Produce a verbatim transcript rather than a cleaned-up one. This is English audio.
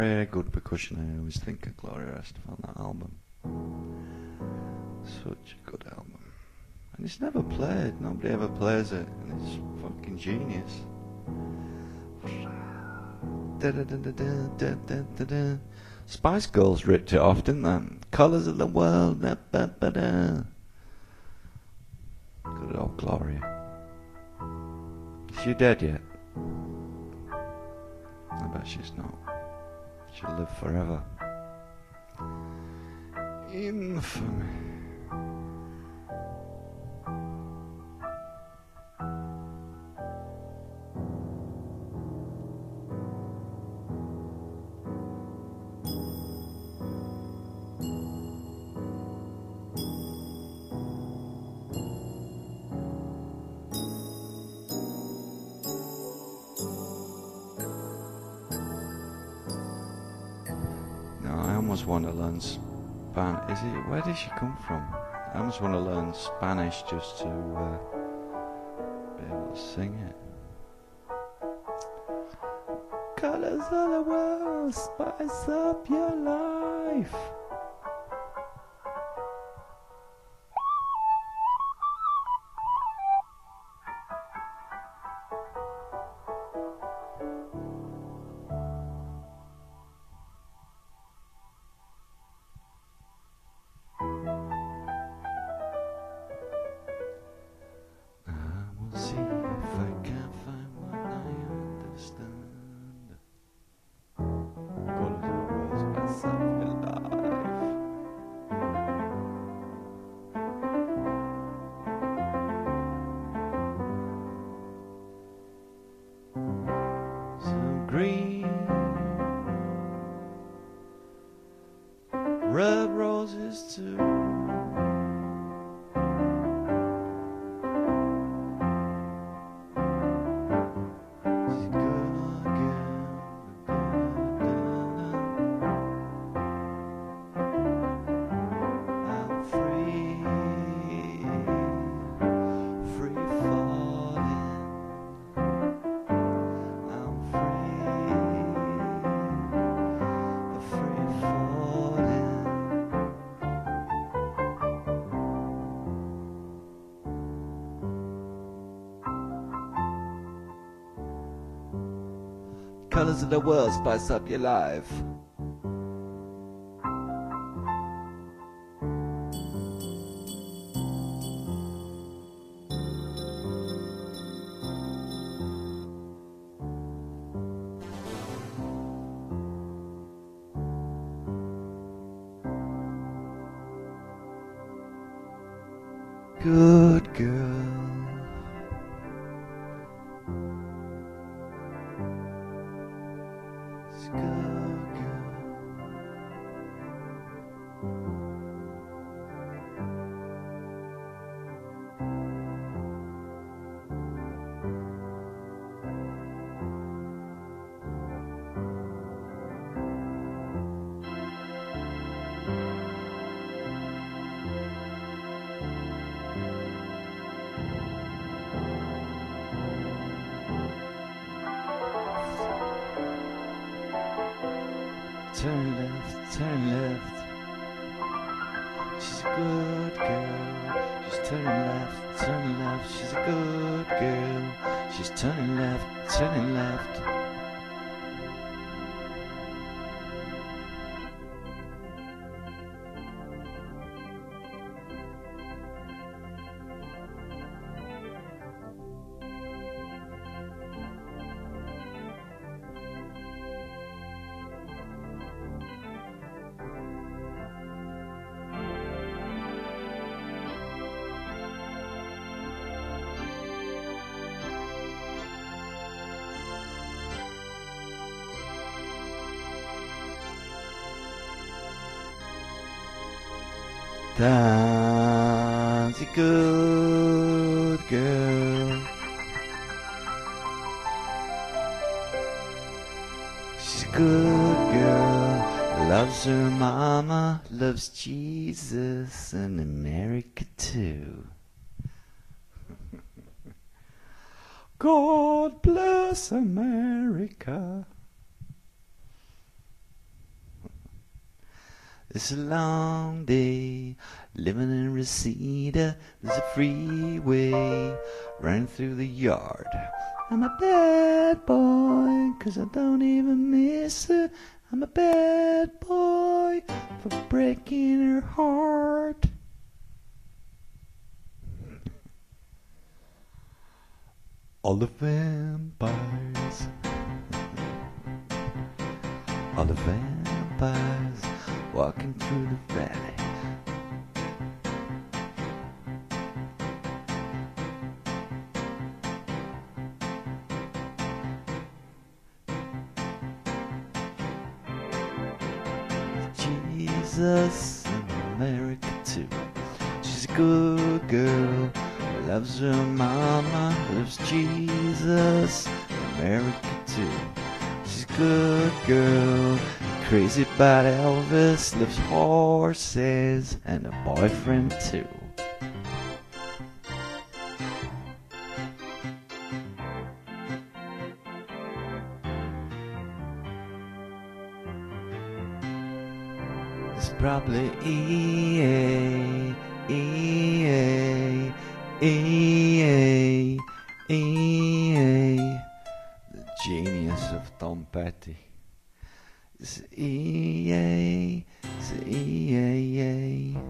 Very good percussion. I always think of Gloria Estefan, that album. Such a good album. And it's never played. Nobody ever plays it. And it's fucking genius. Spice Girls ripped it off, didn't they? Colours of the World. Da, ba, ba, da. Good old Gloria. Is she dead yet? I bet she's not. She'll live forever. Infamy. I almost want to learn Span. Is it? Where did she come from? I almost want to learn Spanish just to uh, be able to sing it. Colors of the world, spice up your life. See if I can find one I understand. Colors of the world, spice up your life. Some green red roses too. Colors of the world, spice up your life. Good girl. Turn left, turn left. She's a good girl. She's turning left, turning left. She's a good girl. She's turning left, turning left. That's a good girl. She's a good girl. Loves her mama, loves Jesus and America too. God bless America. It's a long day, living in Reseda. There's a freeway running through the yard. I'm a bad boy, 'cause I don't even miss her. I'm a bad boy for breaking her heart. All the vampires, all the vampires walking through the valley. Jesus in America too. She's a good girl, loves her mama, loves Jesus in America too. She's a good girl, crazy about Elvis, loves horses and a boyfriend too. It's probably E A, E A, E A, E A, the genius of Tom Petty. It's E A, it's E A A.